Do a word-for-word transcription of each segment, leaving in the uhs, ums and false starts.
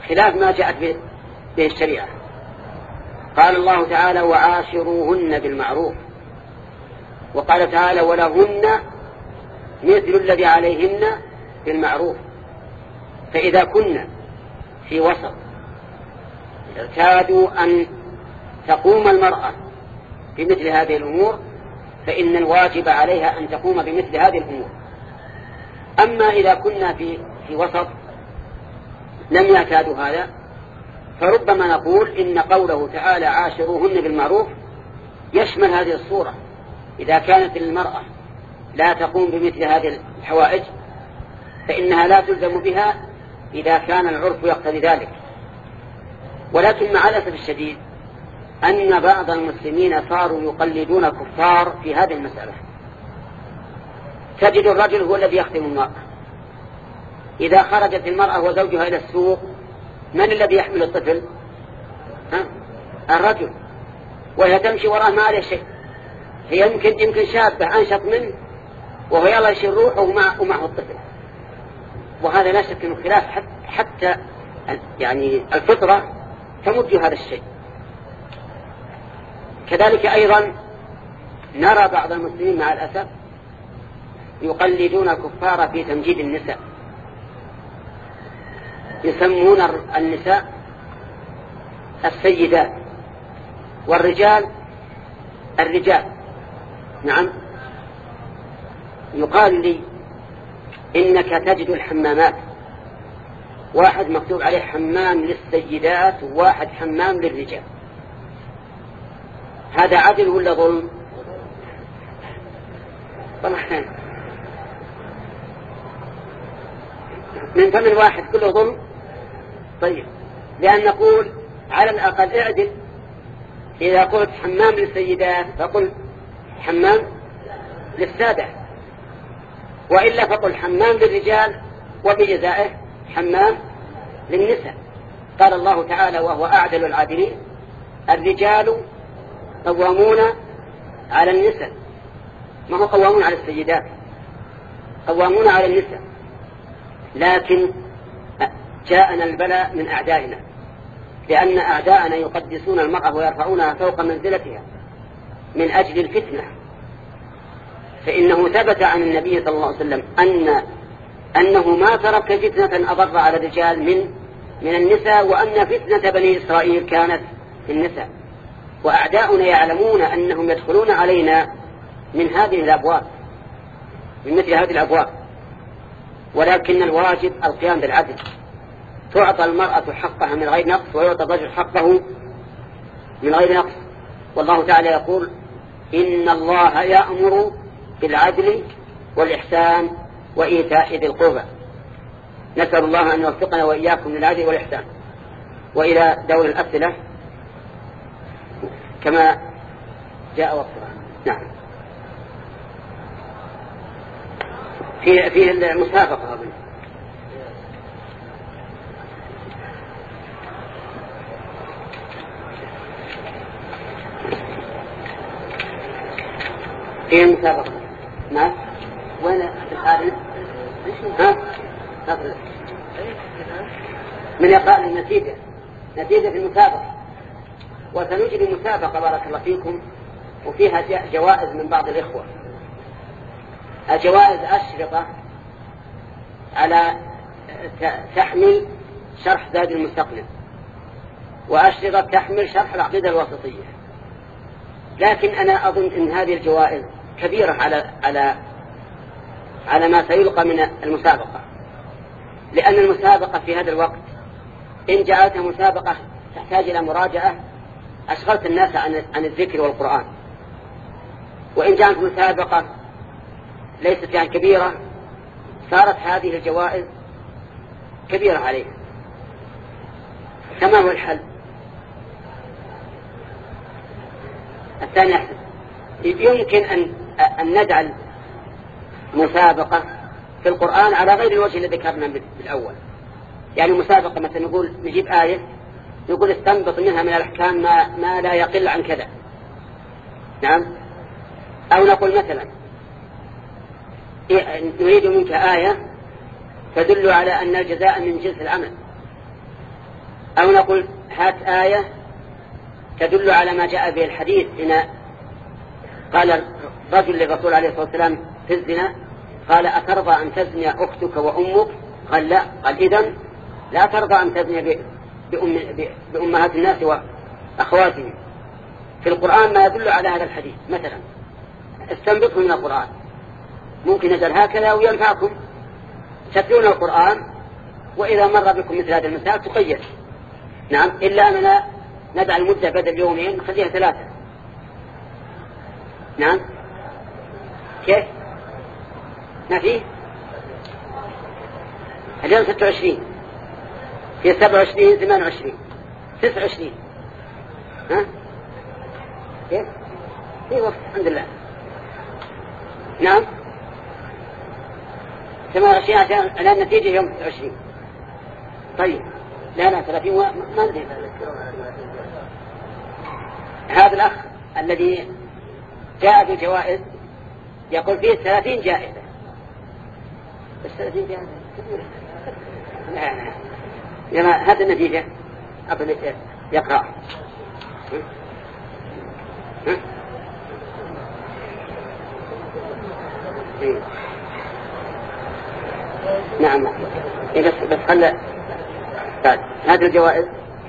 خلاف ما جاءت به الشريعة. قال الله تعالى وعاشروهن بالمعروف، وقال تعالى ولهن مثل الذي عليهن بالمعروف. فإذا كنا في وسط اعتادوا أن تقوم المرأة بمثل هذه الأمور فإن الواجب عليها أن تقوم بمثل هذه الأمور. أما إذا كنا في, في وسط لم يعتادوا هذا فربما نقول إن قوله تعالى عاشروهن بالمعروف يشمل هذه الصورة. إذا كانت المرأة لا تقوم بمثل هذه الحوائج فإنها لا تلزم بها إذا كان العرف يقتضي ذلك. ولكن مع الأسف الشديد أن بعض المسلمين صاروا يقلدون كفار في هذه المسألة. تجد الرجل هو الذي يخدم المرأة. إذا خرجت المرأة وزوجها إلى السوق من الذي يحمل الطفل؟ ها؟ الرجل، وهي تمشي وراه ما عليه شيء. هي يمكن يمكن شابة أنشط منه وهو يلا يشيل روحه ومعه, ومعه الطفل. وهذا لا شك من خلاف حتى, حتى يعني الفطرة تمد هذا الشيء. كذلك أيضا نرى بعض المسلمين مع الأسف يقلدون الكفار في تمجيد النساء. يسمون النساء السيدات والرجال الرجال. نعم، يقال لي إنك تجد الحمامات واحد مكتوب عليه حمام للسيدات وواحد حمام للرجال. هذا عدل ولا ظلم؟ طبعا من فم الواحد كله ظلم. طيب، لأن نقول على الأقل اعدل. إذا قلت حمام للسيدات فقل حمام للسادة، وإلا فقل حمام للرجال وبجزائه حمام للنساء. قال الله تعالى وهو أعدل العادلين الرجال قوامون على النساء، ما هو قوامون على السيدات، قوامون على النساء. لكن جاءنا البلاء من أعدائنا، لأن أعداءنا يقدسون المرأة ويرفعونها فوق منزلتها من أجل الفتنة. فإنه ثبت عن النبي صلى الله عليه وسلم أن أنه ما ترك فتنة أضر على الرجال من من النساء، وأن فتنة بني إسرائيل كانت في النساء. وأعداؤنا يعلمون أنهم يدخلون علينا من هذه الأبواب، من مثل هذه الأبواب. ولكن الواجب القيام بالعدل، تعطى المرأة حقها من غير نقص ويعطى الرجل حقه من غير نقص. والله تعالى يقول إن الله يأمر بالعدل والإحسان وإيتاء ذي القربى. نسأل الله أن يوفقنا وإياكم للعدل والإحسان. وإلى دور الأسئلة كما جاء وقتها. نعم، في في المسابقة أظن. في المسابقة. نعم، وين الآن؟ ها؟ من يقال النتيجة، نتيجة المسابقة. وسنجري مسابقة بارك الله فيكم، وفيها جوائز من بعض الإخوة. الجوائز أشرطة على تحمل شرح زاد المستقنع، وأشرطة تحمل شرح العقيدة الوسطية. لكن أنا أظن أن هذه الجوائز كبيرة على على على ما سيلقى من المسابقة، لأن المسابقة في هذا الوقت إن جاءتها مسابقة تحتاج إلى مراجعة أشغلت الناس عن عن الذكر والقرآن، وإن جاءت مسابقة ليست يعني كبيرة صارت هذه الجوائز كبيرة عليها. كما هو الحل الثاني أحسن. يمكن أن أن نجعل مسابقة في القرآن على غير الوجه الذي ذكرنا بالأول. يعني مسابقة مثلا نقول نجيب آية نقول استنبط منها من الأحكام ما, ما لا يقل عن كذا. نعم. أو نقول مثلا نريد منك آية تدل على أن الجزاء من جنس العمل، أو نقول هات آية تدل على ما جاء به الحديث. هنا قال رجل للرسول عليه الصلاة والسلام في الزنا قال أترضى أن تزني أختك وأمك؟ قال لا. قال إذن لا ترضى أن تزني بأم بأمهات الناس وأخواتهم. في القرآن ما يدل على هذا الحديث. مثلا استنبطه من القرآن، ممكن نجعل هكذا وينفعكم. تتلون القرآن وإذا مر بكم مثل هذا المسائل تقيد. نعم، إلا أننا ندع المدة بدل يومين نخليها ثلاثة. نعم، كيف؟ ما فيه اليوم ستة وعشرين، في سبعة وعشرين، ثمانية وعشرين، تسعة وعشرين. ها كيف؟ في وقت الحمد لله. نعم، ثمانية وعشرين عشان الآن النتيجة يوم تسعة وعشرين. طيب لا لا ثلاثين و... ما ندري. هذا الأخ الذي جاء بالجوائز يقول فيه ثلاثين جائزة. بس ثلاثين جائزة لا لا يا ما هذا النتيجة أقول يقرأ. ها؟ ها؟ إيه. نعم إيه بس بس خلى بعد هذه الجوائز.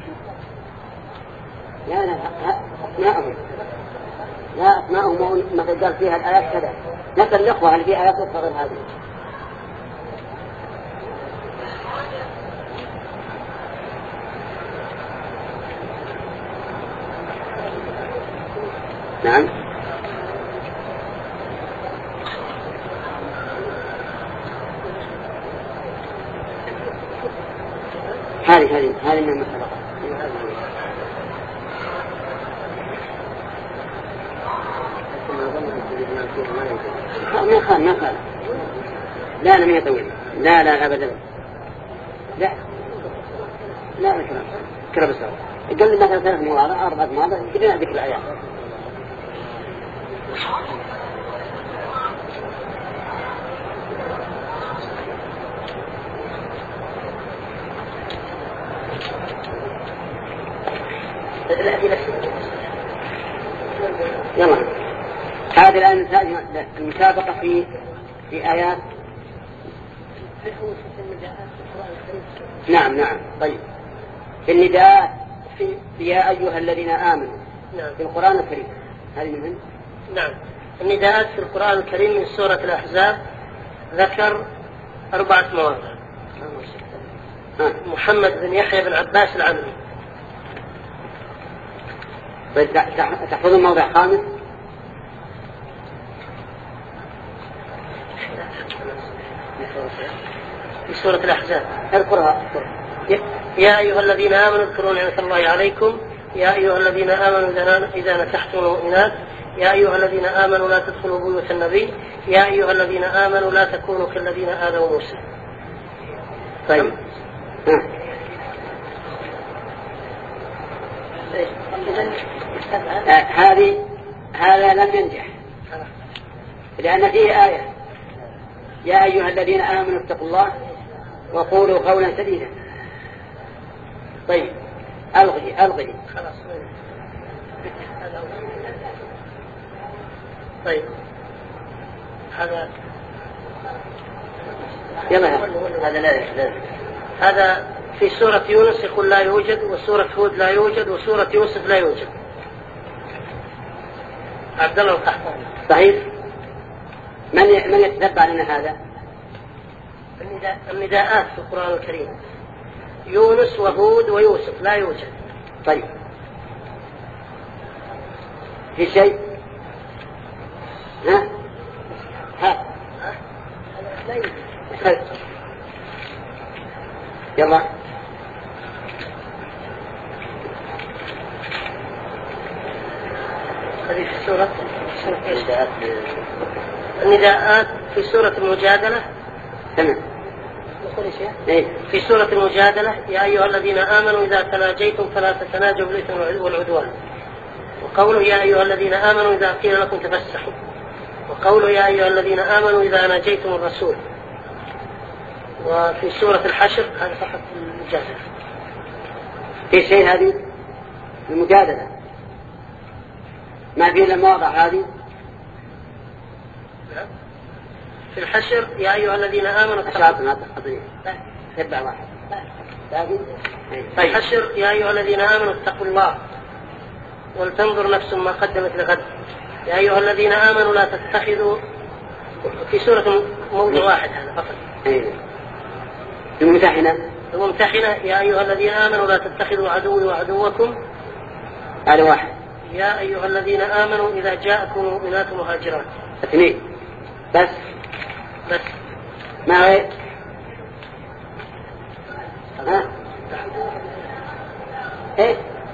لا لا أسماءهم لا أسماءهم ما قال فيها الآيات كذا. نسأل الأخوة هل في آيات أخرى غير هذه؟ نعم هذه هذه هذه من المسابقة. ما خان ما خان لا لا ما يطول. لا لا أبدا لا لا كلام كلام بس. قال لي مثلا ثلاث مواضع أربعة مواضع بدنا ذكر الآيات. يلا هذه الآن المسابقة في في آيات. نعم نعم طيب في النداء في يا أيها الذين آمنوا. نعم في القرآن الكريم هذه من نعم النداءات في القرآن الكريم من سورة الأحزاب ذكر أربعة مواضع. محمد بن يحيى بن عباس العمري. تحفظ الموضع خامس. في سورة الأحزاب اذكرها. يا أيها الذين آمنوا اذكروا نعمة الله عليكم يا أيها الذين آمنوا إذا نكحتم المؤمنات يا أيها الذين آمنوا لا تدخلوا بيوت النبي يا أيها الذين آمنوا لا تكونوا كالذين آذوا موسى. طيب آه. هذه هذا لم ينجح لأن فيه آية يا أيها الذين آمنوا اتقوا الله وقولوا قولا سديدا. طيب ألغي ألغي خلاص. طيب هذا يلا هذا لا هذا في سورة يونس يقول لا يوجد وسورة هود لا يوجد وسورة يوسف لا يوجد. عبد الله القحطاني. صحيح. من من يتتبع لنا هذا؟ النداء النداءات في القرآن الكريم يونس وهود ويوسف لا يوجد. طيب في شيء ها ها لا يوجد. يلا هذه في سورة النداءات في سورة المجادلة. تمام. إيه؟ في سورة المجادلة يا أيها الذين آمنوا إذا تناجيتم فلا تتناجوا بالإثم والعدوان. وقوله يا أيها الذين آمنوا إذا قيل لكم تفسحوا. وقوله يا أيها الذين آمنوا إذا ناجيتم الرسول. وفي سورة الحشر هذا فقط المجادلة. في شيء هذه المجادلة ما فيه إلا المواضع هذه. في الحشر يا أيها الذين آمنوا اتقوا تبع واحد. في الحشر يا أيها الذين آمنوا اتقوا الله ولتنظر نفس ما قدمت لغد. يا أيها الذين آمنوا لا تتخذوا في سورة موضوع واحد هذا فقط. الممتحنة الممتحنة يا أيها الذين آمنوا لا تتخذوا عدوي وعدوكم. هذا واحد. يا أيها الذين آمنوا إذا جاءكم مؤمنات مهاجرات. اثنين بس بس ما غير. ها ايه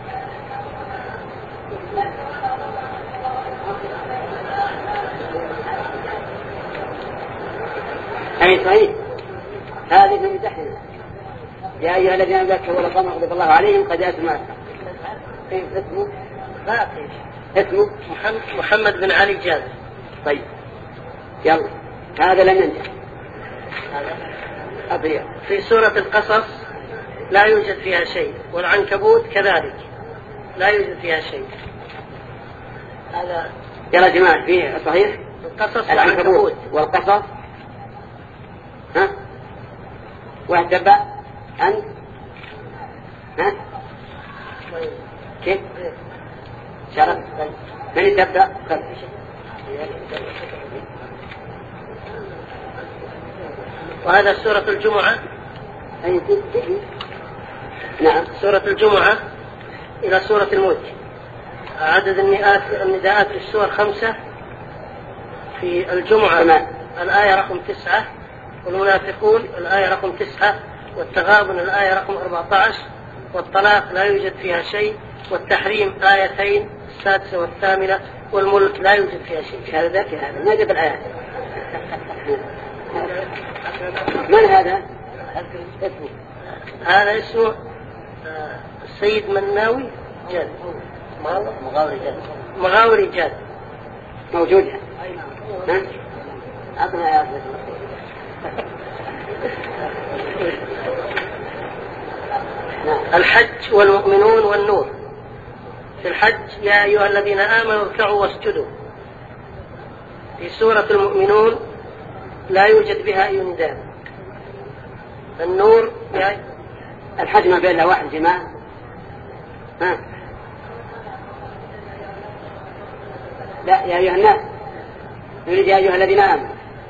أي صحيح هذه من المتحنة. يا أيها الذين ذكروا ولقام غضب الله عليهم قد أتوا ما اسمه اسمه محمد بن علي جاد. طيب يلا هذا لم ينجح. أضيع. في سورة القصص لا يوجد فيها شيء والعنكبوت كذلك لا يوجد فيها شيء. هذا يلا جماعة فيه صحيح. القصص العنكبوت والقصص. ها واحد تبع أنت ها كيف شرط من يتبع خل. وهذا سورة الجمعة. أي تجي نعم سورة الجمعة إلى سورة الملك. عدد النداءات النداءات في السور خمسة. في الجمعة تمام. الآية رقم تسعة والمنافقون الآية رقم تسعة والتغابن الآية رقم أربعة عشر والطلاق لا يوجد فيها شيء والتحريم آيتين السادسة والثامنة والملك لا يوجد فيها شيء. هذا ذاك هذا ما جاب الآيات. من هذا؟ اسمه هذا اسمه السيد مناوي جاد. مغاوري جاد. مغاوري جاد موجود يعني. ها؟ أعطنا آيات. الحج والمؤمنون والنور. في الحج يا أيها الذين آمنوا اركعوا واسجدوا. في سورة المؤمنون لا يوجد بها أي نداء. النور يا الحج ما بين واحد جماعة. ها لا يا أيها الناس نريد يا أيها الذين آمنوا.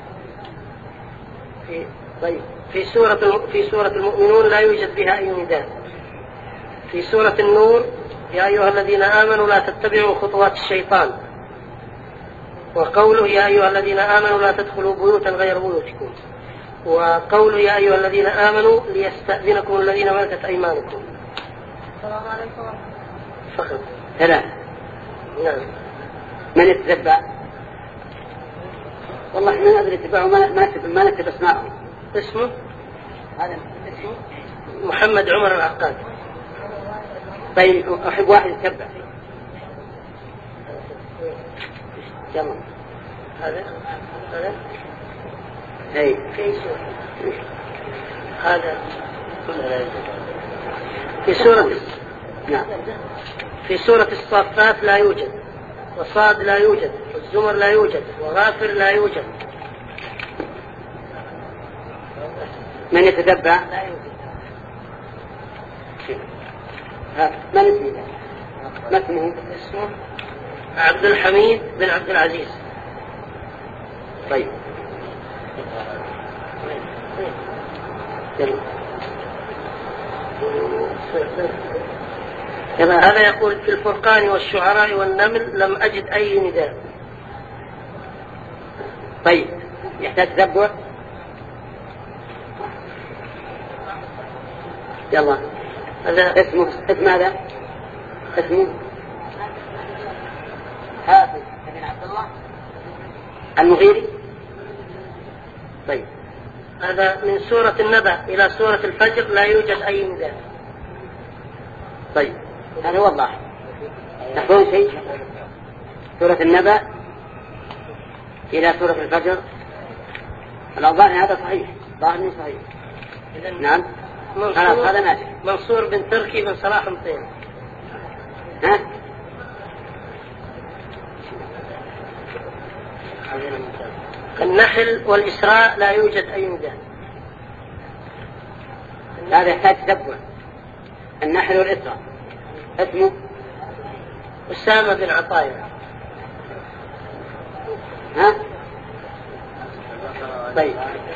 في طيب في سورة في سورة المؤمنون لا يوجد بها أي نداء. في سورة النور يا أيها الذين آمنوا لا تتبعوا خطوات الشيطان. وقوله يا أيها الذين آمنوا لا تدخلوا بيوتا غير بيوتكم. وقوله يا أيها الذين آمنوا ليستأذنكم الذين ملكت أيمانكم. السلام عليكم. فقط ثلاثة. نعم. من يتتبع؟ والله ما ندري يتبعوا ما نكتب ما نكتب اسمائهم. اسمه هذا اسمه محمد عمر العقاد. طيب أحب واحد يتبع. يلا هذا هذا أي في هذا في سورة نعم. في سورة الصافات لا يوجد وصاد لا يوجد والزمر لا يوجد وغافر لا يوجد. من يتتبع؟ لا يوجد. ها من اسمه؟ ما اسمه؟ اسمه عبد الحميد بن عبد العزيز. طيب يلا. هذا يقول في الفرقان والشعراء والنمل لم أجد أي نداء. طيب يحتاج تتبع. يلا هذا اسمه اسم هذا اسمه حافظ بن عبد الله المغيري. طيب هذا من سورة النبأ إلى سورة الفجر لا يوجد أي نداء. طيب هذا هو الله. تحفظون شيء؟ سورة النبأ إلى سورة الفجر. الأظاهر هذا صحيح. ظاهر صحيح. نعم منصور, هذا ناجح. منصور بن تركي بن صلاح مطير. ها؟ النحل والإسراء لا يوجد أي مجال. هذا يحتاج تتبع. النحل والإسراء اسمه أسامة بن عطايا. ها؟ طيب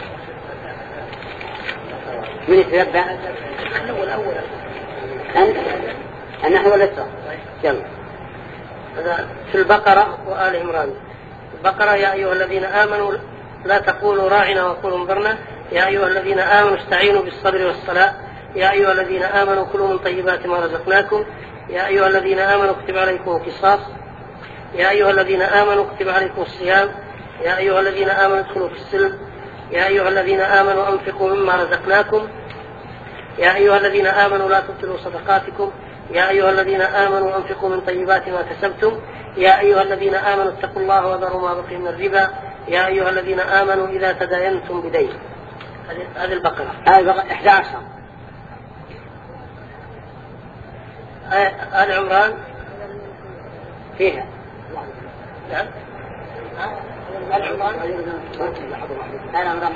من يتتبع؟ الأول أول أنت النحل والإسراء. يلا. هذا في البقرة وآل عمران. البقرة يا أيها الذين آمنوا لا تقولوا راعنا وقولوا انظرنا. يا أيها الذين آمنوا استعينوا بالصبر والصلاة. يا أيها الذين آمنوا كلوا من طيبات ما رزقناكم. يا أيها الذين آمنوا كتب عليكم القصاص. يا أيها الذين آمنوا كتب عليكم الصيام. يا أيها الذين آمنوا ادخلوا في السلم. يا أيها الذين آمنوا أنفقوا مما رزقناكم. يا أيها الذين آمنوا لا تبطلوا صدقاتكم. يا أيها الذين آمنوا أنفقوا من طيبات ما كسبتم. يا أيها الذين آمنوا اتقوا الله وذروا ما بقي من الربا. يا أيها الذين آمنوا إذا تداينتم بدين. هذه البقرة. هذه البقرة إحدى عشر. آل عمران فيها. نعم. آل عمران. آل عمران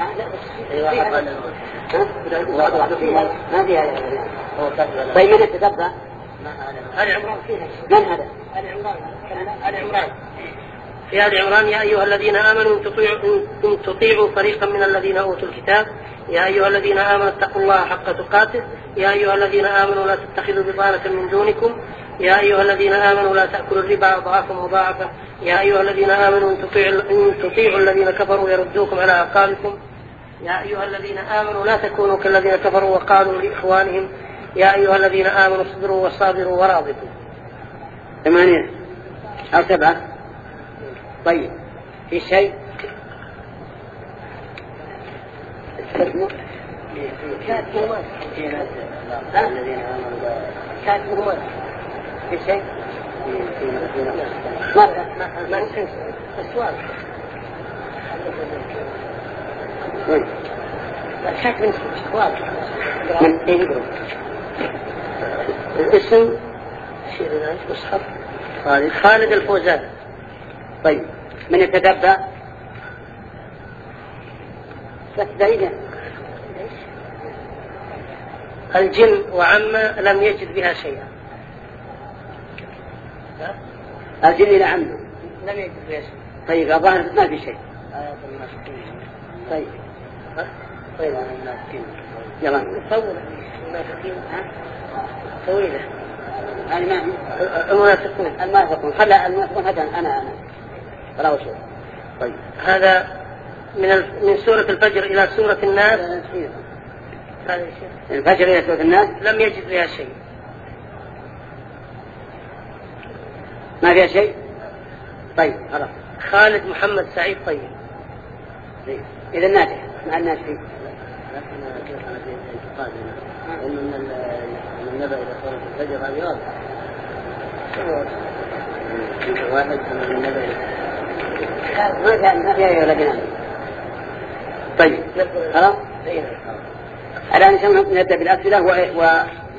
ما فيها. طيب من التتبع؟ آل عمران فيها. من هذا؟ آل عمران. آل عمران. في آل عمران يا أيها الذين آمنوا إن تطيعوا فريقا من الذين أوتوا الكتاب. يا أيها الذين آمنوا اتقوا الله حق تقاته. يا أيها الذين آمنوا لا تتخذوا بطانة من دونكم. يا أيها الذين آمنوا لا تأكلوا الربا أضعافا مضاعفة. يا أيها الذين آمنوا إن تطيعوا, إن تطيعوا الذين كفروا يردوكم على أعقابكم. يا أيها الذين آمنوا لا تكونوا كالذين كفروا وقالوا لإخوانهم يا أيها الذين آمنوا اصبروا وصابروا ورابطوا. ثمانية أو سبعة. طيب في شيء اسمه كاتبومات. الذين آمنوا كاتبومات. في شيء ما ما نسيت السؤال. وين؟ الشك من السؤال. من أي يقرأ؟ الاسم شيء ذلك مصحف خالد خالد الفوزان. طيب من يتتبع؟ بس بعيدة. الجن وعما لم يجد بها شيئا. الجن إلى عمه لم يجد بها شيء. طيب الظاهر ما في شيء. طيب ها؟ طيب يلا نصور المنافقين. ها؟ طويلة. أنا ما المنافقون المنافقون خلى المنافقون هذا أنا أنا فلا شيء. طيب هذا من ال... من سورة الفجر إلى سورة الناس. هذا الفجر إلى سورة الناس لم يجد بها شيء. ما فيها شيء. طيب خلاص. خالد محمد سعيد. طيب إذا ناجح مع الناجحين. لكن اعتقادنا إن من النبأ إلى سورة الفجر هذه واضحة. واحد من النبأ ما كان ما فيها يا ولدنا. طيب خلاص. الآن نبدأ بالأسئلة و... و...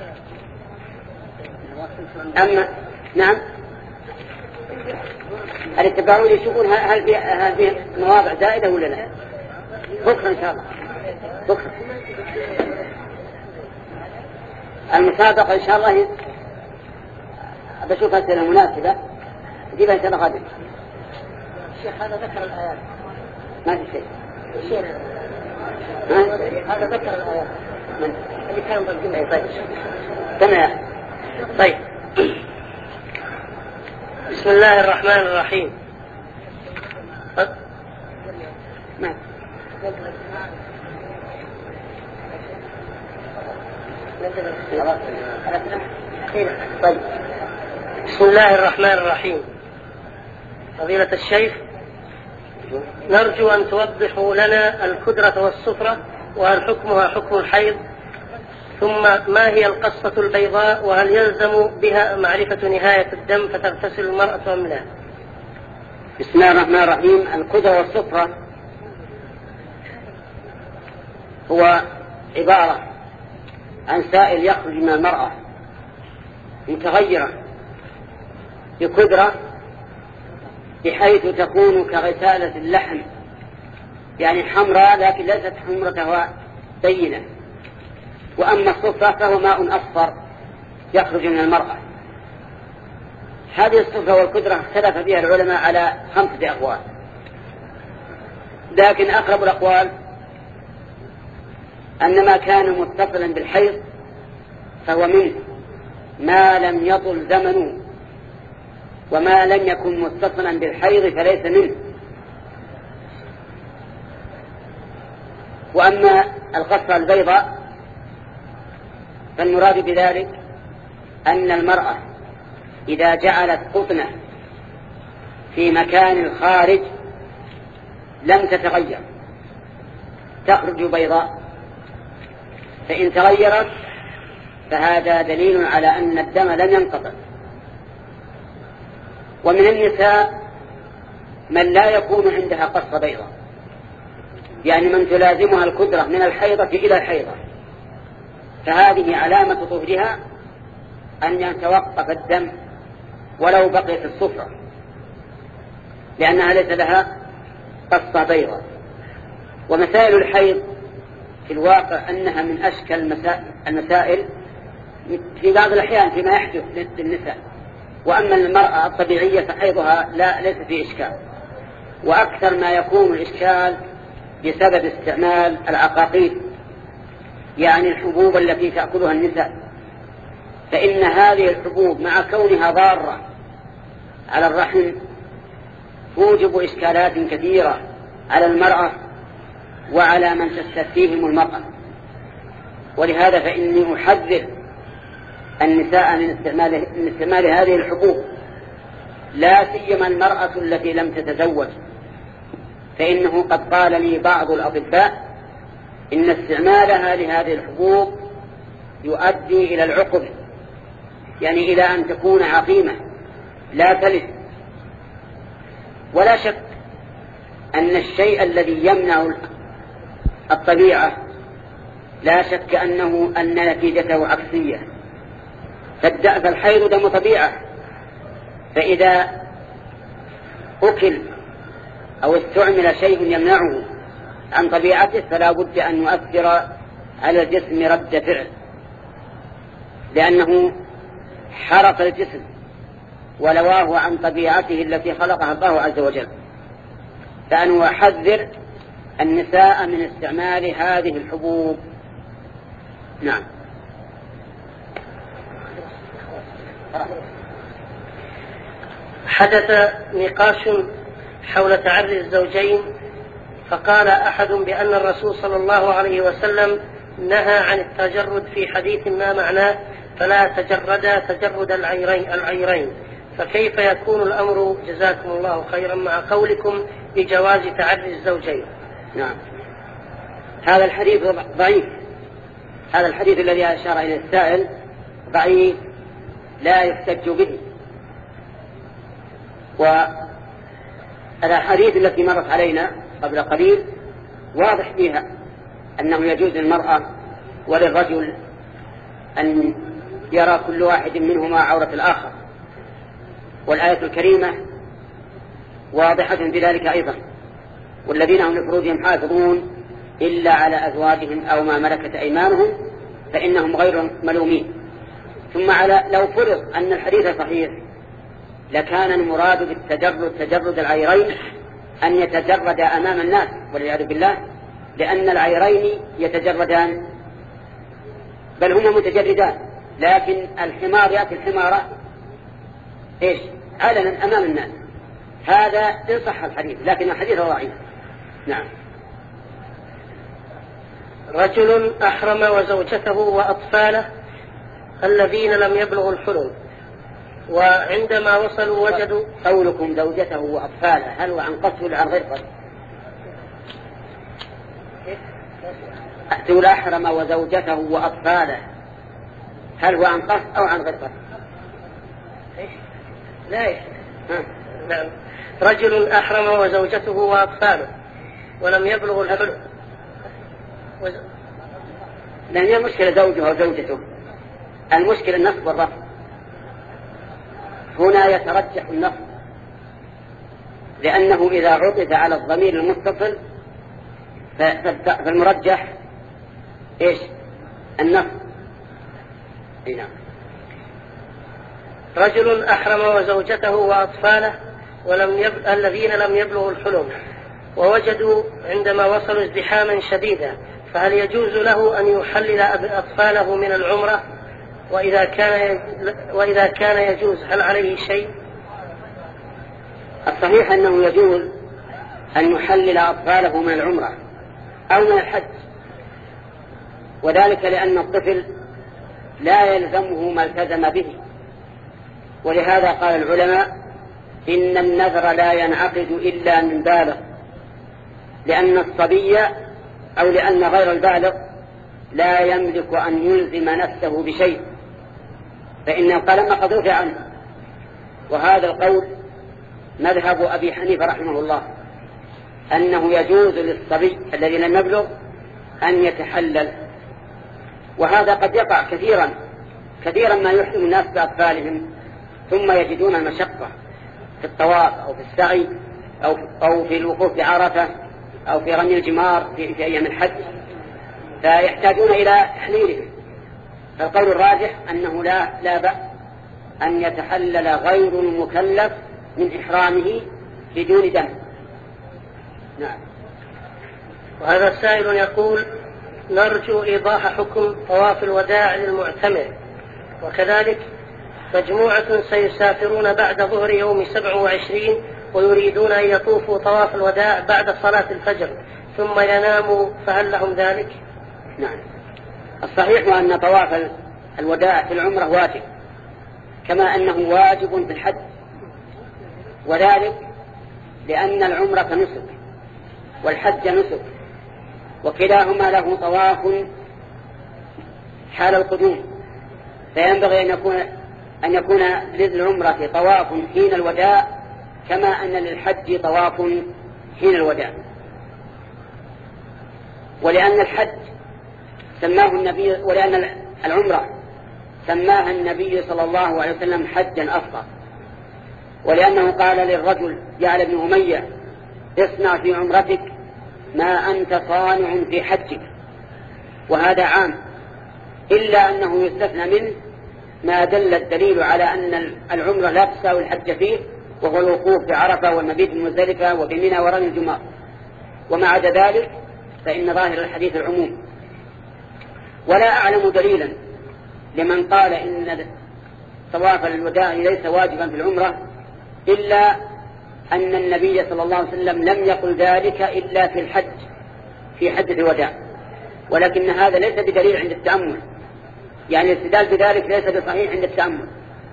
أما نعم الاتباعون يشوفون هل في هل في مواضع زائدة ولا لا؟ بكرة إن شاء الله. بكرة المسابقة إن شاء الله بشوف أسئلة مناسبة أجيبها إن شاء الله غدا. الشيخ هذا ذكر الآيات. ما في شيء. الشيخ هذا ذكر الآيات. من؟ اللي كان بالجمعة. طيب تمام. طيب بسم الله الرحمن الرحيم. ما طيب بسم الله الرحمن الرحيم. فضيلة الشيخ نرجو أن توضحوا لنا الكدرة والصفرة وهل حكمها حكم الحيض، ثم ما هي القصة البيضاء وهل يلزم بها معرفة نهاية الدم فتغتسل المرأة أم لا؟ بسم الله الرحمن الرحيم. الكدرة والصفرة هو عبارة عن سائل يخرج من المرأة متغيرة بكدرة بحيث تكون كغسالة اللحم، يعني حمراء لكن ليست حمرتها بينة. وأما الصفرة فهو ماء أصفر يخرج من المرأة. هذه الصفرة والكدرة اختلف بها العلماء على خمسة أقوال، لكن أقرب الأقوال أن ما كان متصلا بالحيض فهو منه ما لم يطل زمنه، وما لم يكن متصلا بالحيض فليس منه. وأما القصة البيضاء فالمراد بذلك أن المرأة إذا جعلت قطنة في مكان الخارج لم تتغير تخرج بيضاء، فإن تغيرت فهذا دليل على أن الدم لم ينقطع. ومن النساء من لا يكون عندها قصة بيضاء، يعني من تلازمها الكدرة من الحيضة إلى الحيضة، فهذه علامة طهرها أن يتوقف الدم ولو بقيت الصفرة، لأنها ليس لها قصة بيضاء. ومسائل الحيض في الواقع أنها من أشكل المسائل في بعض الأحيان فيما يحدث للنساء. وأما المرأة الطبيعية فحيضها لا ليس فيه إشكال، وأكثر ما يكون الإشكال بسبب استعمال العقاقير، يعني الحبوب التي تأكلها النساء، فإن هذه الحبوب مع كونها ضارة على الرحم توجب إشكالات كثيرة على المرأة وعلى من تستفتيهم المرأة. ولهذا فإني أحذر النساء من استعمال, من استعمال هذه الحبوب، لا سيما المرأة التي لم تتزوج، فإنه قد قال لي بعض الأطباء إن استعمالها لهذه الحبوب يؤدي إلى العقم، يعني إلى أن تكون عقيمة لا تلد. ولا شك أن الشيء الذي يمنع الطبيعة لا شك أنه أن نتيجته عكسية. فالحيض دم طبيعة، فإذا أكل أو استعمل شيء يمنعه عن طبيعته فلا بد أن يؤثر على الجسم رد فعل، لأنه حرق الجسم ولواه عن طبيعته التي خلقها الله عز وجل. فأنا أحذر النساء من استعمال هذه الحبوب. نعم. حدث نقاش حول تعري الزوجين، فقال أحد بأن الرسول صلى الله عليه وسلم نهى عن التجرد في حديث ما معناه فلا تجردا تجرد العيرين, العيرين فكيف يكون الأمر جزاكم الله خيرا مع قولكم بجواز تعري الزوجين؟ نعم، هذا الحديث ضعيف. هذا الحديث الذي أشار إلى السائل ضعيف لا يحتج به. والأحاديث التي مرت علينا قبل قليل واضح فيها أنه يجوز للمرأة وللرجل أن يرى كل واحد منهما عورة الآخر، والآية الكريمة واضحة في ذلك أيضا: والذين هم لفروجهم حافظون إلا على أزواجهم أو ما ملكت أيمانهم فإنهم غير ملومين. ثم على لو فرض أن الحديث صحيح لكان المراد بالتجرد تجرد العيرين أن يتجرد أمام الناس والعياذ بالله، لأن العيرين يتجردان بل هما متجردان، لكن الحمار يأتي الحمارة إيش علنا أمام الناس. هذا إن صح الحديث، لكن الحديث ضعيف. نعم. رجل أحرم وزوجته وأطفاله الذين لم يبلغوا الحلم، وعندما وصلوا وجدوا قولكم زوجته وأطفاله هل هو عن قصد ولا عن غير قصد؟ تقول أحرم وزوجته وأطفاله هل هو عن قصد أو عن غير قصد؟ لا إيه؟ نعم. رجل أحرم وزوجته وأطفاله ولم يبلغوا الحلم وز... لأن هي المشكلة زوجها وزوجته، المشكلة النصب والرفع. هنا يترجح النصب لأنه إذا عطف على الضمير المتصل فالمرجح إيش؟ النصب. نعم. رجل أحرم وزوجته وأطفاله ولم يب... الذين لم يبلغوا الحلم ووجدوا عندما وصلوا ازدحاما شديدا، فهل يجوز له أن يحلل أطفاله من العمرة؟ وإذا كان وإذا كان يجوز هل عليه شيء؟ الصحيح أنه يجوز أن يحلل أطفاله من العمرة أو من الحج، وذلك لأن الطفل لا يلزمه ما التزم به، ولهذا قال العلماء إن النذر لا ينعقد إلا من بالغ، لأن الصبي أو لأن غير البالغ لا يملك أن يلزم نفسه بشيء، فإن القلم قد رفع عنه. وهذا القول مذهب أبي حنيفة رحمه الله، أنه يجوز للصبي الذي لم يبلغ أن يتحلل. وهذا قد يقع كثيرا كثيرا ما يحرم الناس بأطفالهم ثم يجدون المشقة في الطواف أو في السعي أو أو في الوقوف بعرفة أو في رمي الجمار في, في أيام الحج، فيحتاجون إلى تحليلهم. فالقول الراجح أنه لا لا بأس أن يتحلل غير المكلف من إحرامه بدون دم. نعم. وهذا السائل يقول: نرجو إيضاح حكم طواف الوداع للمعتمر، وكذلك مجموعة سيسافرون بعد ظهر يوم سبع وعشرين ويريدون أن يطوفوا طواف الوداع بعد صلاة الفجر ثم يناموا، فهل لهم ذلك؟ نعم. الصحيح أن طواف الوداع في العمرة واجب كما أنه واجب في الحج، وذلك لأن العمرة نسك والحج نسك، وكلاهما له طواف حال القدوم، فينبغي أن يكون أن يكون للعمرة طواف حين الوداع كما أن للحج طواف حين الوداع. ولأن الحج سماه النبي ولأن العمرة سماها النبي صلى الله عليه وسلم حجا أصغر، ولأنه قال للرجل يعلى بن أمية: اصنع في عمرتك ما أنت صانع في حجك. وهذا عام، إلا أنه يستثنى منه ما دل الدليل على أن العمرة لا تساوي الحج فيه، وهو الوقوف بعرفة والمبيت بمزدلفة وبمنى ورمي الجمار. وما عدا ذلك فإن ظاهر الحديث العموم. ولا أعلم دليلا لمن قال إن طواف الوداع ليس واجبا في العمرة إلا أن النبي صلى الله عليه وسلم لم يقل ذلك إلا في الحج في حجة الوداع، ولكن هذا ليس بدليل عند التأمل، يعني الاستدلال بذلك ليس بصحيح عند التأمل.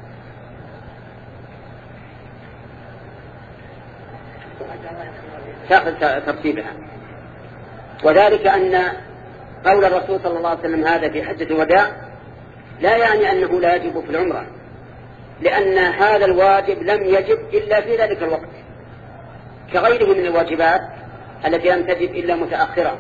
تأخذ ترتيبها. وذلك أن قول الرسول صلى الله عليه وسلم هذا في حجة الوداع لا يعني أنه لا يجب في العمرة، لأن هذا الواجب لم يجب إلا في ذلك الوقت كغيره من الواجبات التي لم تجب إلا متأخرة.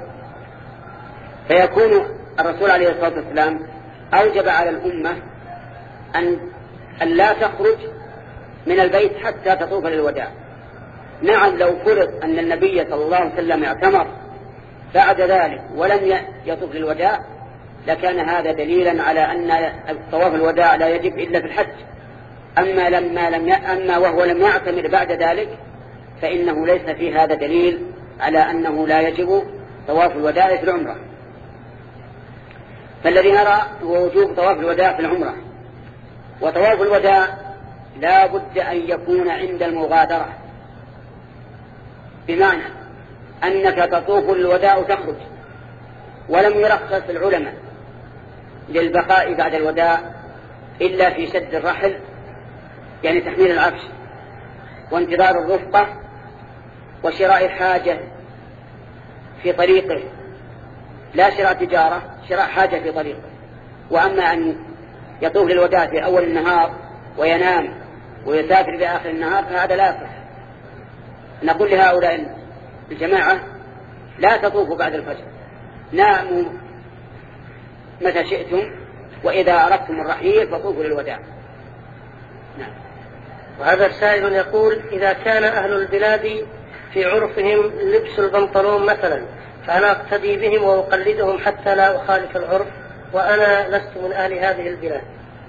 فيكون الرسول عليه الصلاة والسلام أوجب على الأمة أن لا تخرج من البيت حتى تطوف للوداع. نعم، لو فرض أن النبي صلى الله عليه وسلم اعتمر بعد ذلك ولم يطوف للوداع لكان هذا دليلا على أن طواف الوداع لا يجب إلا في الحج. أما لما لم ي... أما وهو لم يعتمر بعد ذلك فإنه ليس في هذا دليل على أنه لا يجب طواف الوداع في العمرة. فالذي نرى هو وجوب طواف الوداع في العمرة. وطواف الوداع لا بد أن يكون عند المغادرة، بمعنى أنك تطوف الوداع وتخرج، ولم يرخص العلماء للبقاء بعد الوداع إلا في شد الرحل، يعني تحميل العفش وانتظار الرفقة وشراء حاجة في طريقه، لا شراء تجارة، شراء حاجة في طريقه. وأما أن يطوف للوداع في أول النهار وينام ويسافر في آخر النهار فهذا لا يصح. نقول لهؤلاء الجماعة: لا تطوفوا بعد الفجر، ناموا متى شئتم، وإذا أردتم الرحيل فطوفوا للوداع. نعم. وهذا السائل يقول: إذا كان أهل البلاد في عرفهم لبس البنطلون مثلا، فأنا أقتدي بهم وأقلدهم حتى لا أخالف العرف، وأنا لست من أهل هذه البلاد.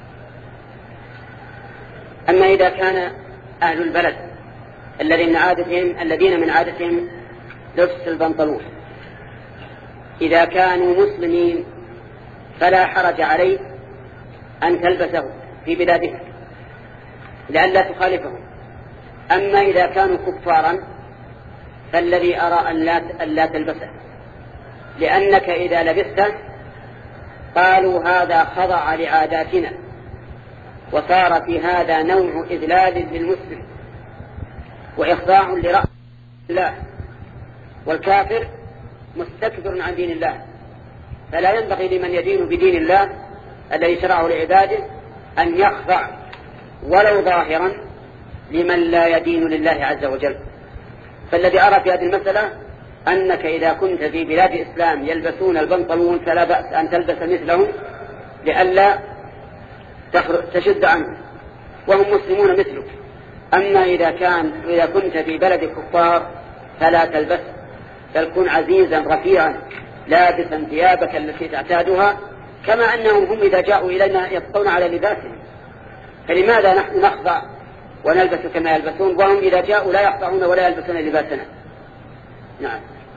أما إذا كان أهل البلد الذين عادتهم الذين من عادتهم لبس البنطلون إذا كانوا مسلمين فلا حرج عليه أن تلبسه في بلادهم لئلا تخالفهم. أما إذا كانوا كفارا فالذي أرى أن لا, أن لا تلبسه، لأنك إذا لبسته قالوا هذا خضع لعاداتنا، وصار في هذا نوع إذلال للمسلم وإخضاع لرأس الله، والكافر مستكبر عن دين الله، فلا ينبغي لمن يدين بدين الله الذي شرعه لعباده أن يخضع ولو ظاهرا لمن لا يدين لله عز وجل. فالذي أرى في هذه المسألة أنك إذا كنت في بلاد إسلام يلبسون البنطلون فلا بأس أن تلبس مثلهم لئلا تشد عنه وهم مسلمون مثلك. أما إذا كان إذا كنت في بلد الكفار فلا تلبس، بل كن عزيزا رفيعا لابسا ثيابك التي تعتادها، كما أنهم هم إذا جاءوا إلينا يبقون على لباسهم، فلماذا نحن نخضع ونلبس كما يلبسون وهم إذا جاءوا لا يخضعون ولا يلبسون لباسنا؟ نعم.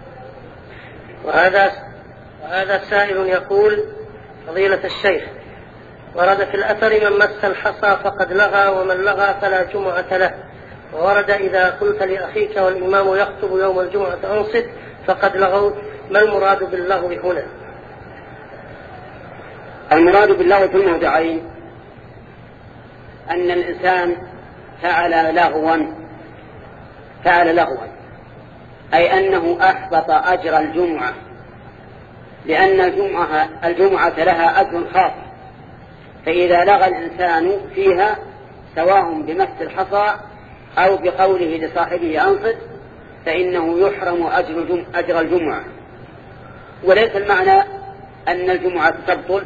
وهذا وهذا سائل يقول: فضيلة الشيخ، ورد في الأثر من مس الحصى فقد لغى ومن لغى فلا جمعة له، وورد إذا قلت لأخيك والإمام يخطب يوم الجمعة أنصت فقد لغوت، ما المراد باللغو هنا؟ المراد باللغو في الموضعين أن الإنسان فعل لغوا فعل لغوا أي أنه أحبط أجر الجمعة، لأن الجمعة, الجمعة لها أجر خاص، فإذا لغى الإنسان فيها سواء بمس الحصى أو بقوله لصاحبه أنصت فإنه يحرم أجر, أجر الجمعة. وليس المعنى أن الجمعة تبطل،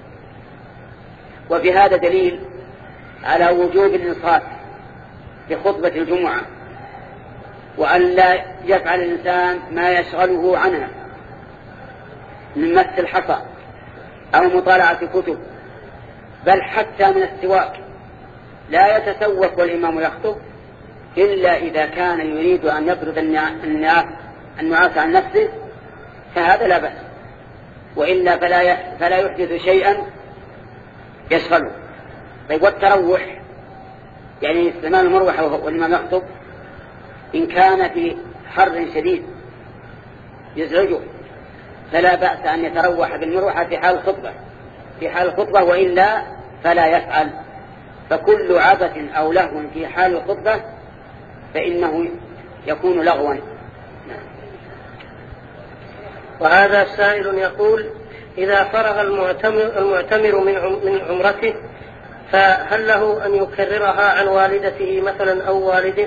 وفي هذا دليل على وجوب الإنصات في خطبة الجمعة، وأن لا يفعل الإنسان ما يشغله عنها من مس الحصى أو مطالعة كتب، بل حتى من السواك لا يتسوق والإمام يخطب إلا إذا كان يريد أن يطرد النعاس عن نفسه، فهذا لا بأس، وإلا فلا فلا يحدث شيئا يشغله. طيب والتروح يعني استعمال المروحة والإمام يخطب إن كان في حر شديد يزعجه فلا بأس أن يتروح بالمروحة في حال الخطبة في حال الخطبة وإلا فلا يفعل. فكل عبث أو لهو في حال الخطبة فإنه يكون لغوا. وهذا سائل يقول: إذا فرغ المعتمر, المعتمر من عمرته فهل له أن يكررها عن والدته مثلا أو والده؟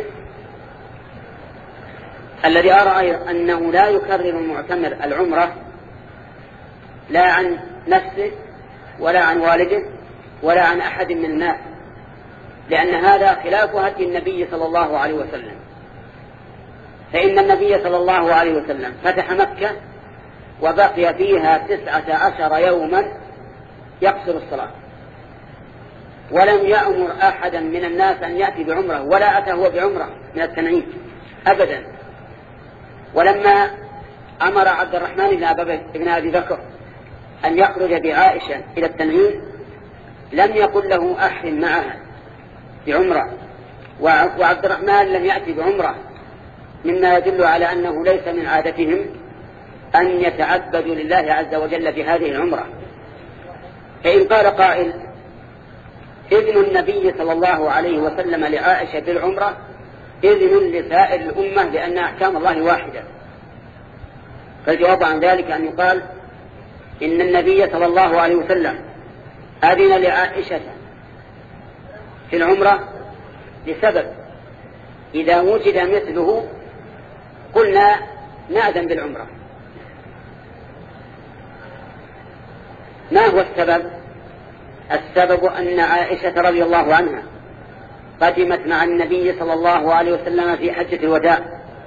الذي أرى أنه لا يكرر المعتمر العمرة لا عن نفسه ولا عن والده ولا عن أحد من الناس، لأن هذا خلاف هدي النبي صلى الله عليه وسلم. فإن النبي صلى الله عليه وسلم فتح مكة وبقي فيها تسعة عشر يوما يقصر الصلاة، ولم يأمر أحدا من الناس أن يأتي بعمره، ولا أتى هو بعمره من التنعيم أبدا. ولما أمر عبد الرحمن بن أبي بكر أن يخرج بعائشة إلى التنعيم لم يقل له أحرم معها بعمره، وعبد الرحمن لم يأتي بعمره، مما يدل على أنه ليس من عادتهم أن يتعبدوا لله عز وجل بهذه العمرة. فإن قال قائل: إذن النبي صلى الله عليه وسلم لعائشة بالعمرة إذن لسائر الأمة لأن أحكام الله واحدة، فالجواب عن ذلك أن يقال إن النبي صلى الله عليه وسلم أذن لعائشة في العمرة لسبب، إذا وجد مثله قلنا نأذن بالعمرة. ما هو السبب؟ السبب أن عائشة رضي الله عنها قدمت مع النبي صلى الله عليه وسلم في حجة الوداع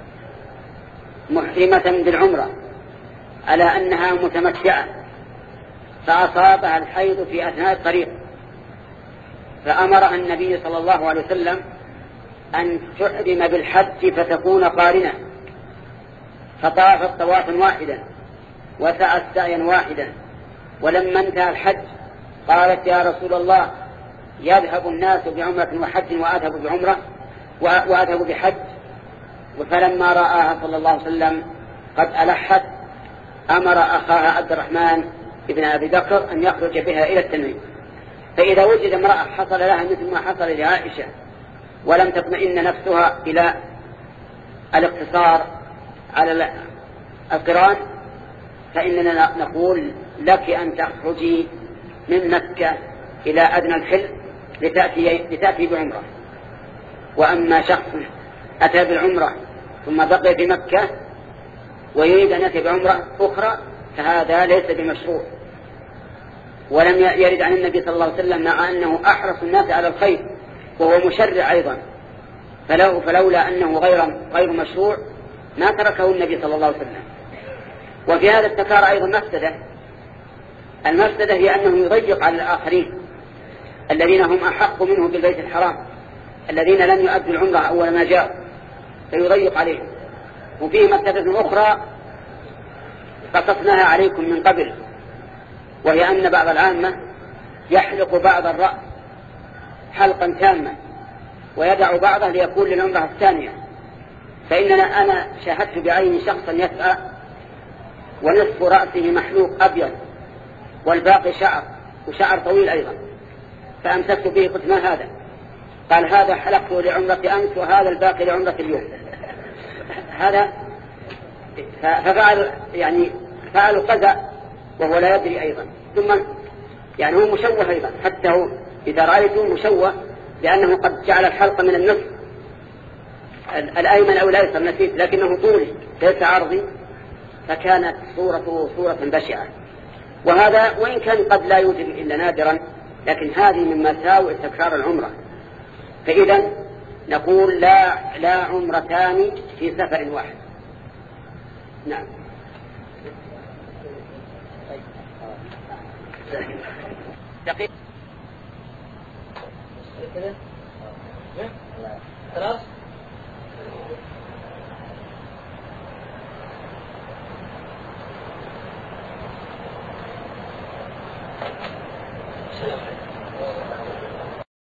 محرمة بالعمرة على أنها متمتعة، فأصابها الحيض في أثناء الطريق، فأمرها النبي صلى الله عليه وسلم أن تحرم بالحج فتكون قارنة، فطافت طوافا واحدا وسعت سعيا واحدا. ولما انتهى الحج قالت يا رسول الله يذهب الناس بعمرة وحج وأذهب بعمرة وأذهب بحج. فلما رآها صلى الله عليه وسلم قد ألحت أمر أخاها عبد الرحمن ابن أبي بكر أن يخرج بها إلى التنعيم. فإذا وجد امرأة حصل لها مثل ما حصل لعائشة ولم تطمئن نفسها إلى الاقتصار على القران، فإننا نقول لك أن تخرجي من مكة إلى أدنى الحل لتأتي, لتأتي بعمرة. وأما شخص أتى بالعمرة ثم بقي في مكة ويريد أن يأتي بعمرة أخرى فهذا ليس بمشروع، ولم يرد عن النبي صلى الله عليه وسلم مع أنه أحرص الناس على الخير وهو مشرع أيضا، فلو فلولا أنه غير غير مشروع ما تركه النبي صلى الله عليه وسلم. وفي هذا التكرار أيضا مفسدة. المفسدة هي أنه يضيق على الآخرين الذين هم أحق منه بالبيت الحرام، الذين لم يؤدوا العمرة أول ما جاءوا، فيضيق عليهم. وفيه مفسدة أخرى قصصناها عليكم من قبل، وهي أن بعض العامة يحلق بعض الرأس حلقا تاما ويدع بعضه ليكون للعمرة الثانية. فإننا أنا شاهدت بعيني شخصا يسعى ونصف رأسه محلوق أبيض والباقي شعر وشعر طويل أيضا، فأمسكت به قلت ما هذا؟ قال هذا حلقته لعمرة أمس وهذا الباقي لعمرة اليوم. هذا ففعل يعني فعل قزع وهو لا يدري أيضا، ثم يعني هو مشوه أيضا، حتى هو إذا رأيته مشوه لأنه قد جعل الحلقة من النصف الأيمن أو الأيسر نسيت، لكنه طولي ليس عرضي، فكانت صورته صورة بشعة. وهذا وإن كان قد لا يوجد إلا نادرا، لكن هذه من مساوئ تكرار العمرة. فإذا نقول لا لا عمرتان في سفر واحد. نعم. دقيقة. خلاص.